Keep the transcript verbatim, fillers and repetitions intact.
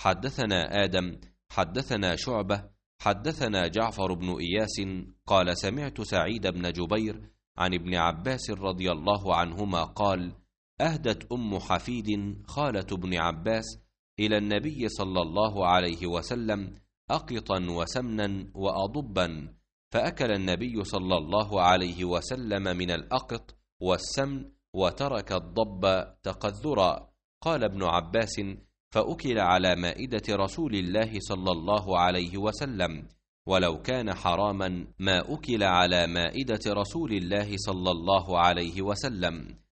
حدثنا آدم حدثنا شعبة حدثنا جعفر بن إياس قال سمعت سعيد بن جبير عن ابن عباس رضي الله عنهما قال أهدت أم حفيد خالة ابن عباس إلى النبي صلى الله عليه وسلم أقطا وسمنا وأضبا، فأكل النبي صلى الله عليه وسلم من الأقط والسمن وترك الضب تقذرا. قال ابن عباس فأكل على مائدة رسول الله صلى الله عليه وسلم، ولو كان حراما ما أكل على مائدة رسول الله صلى الله عليه وسلم.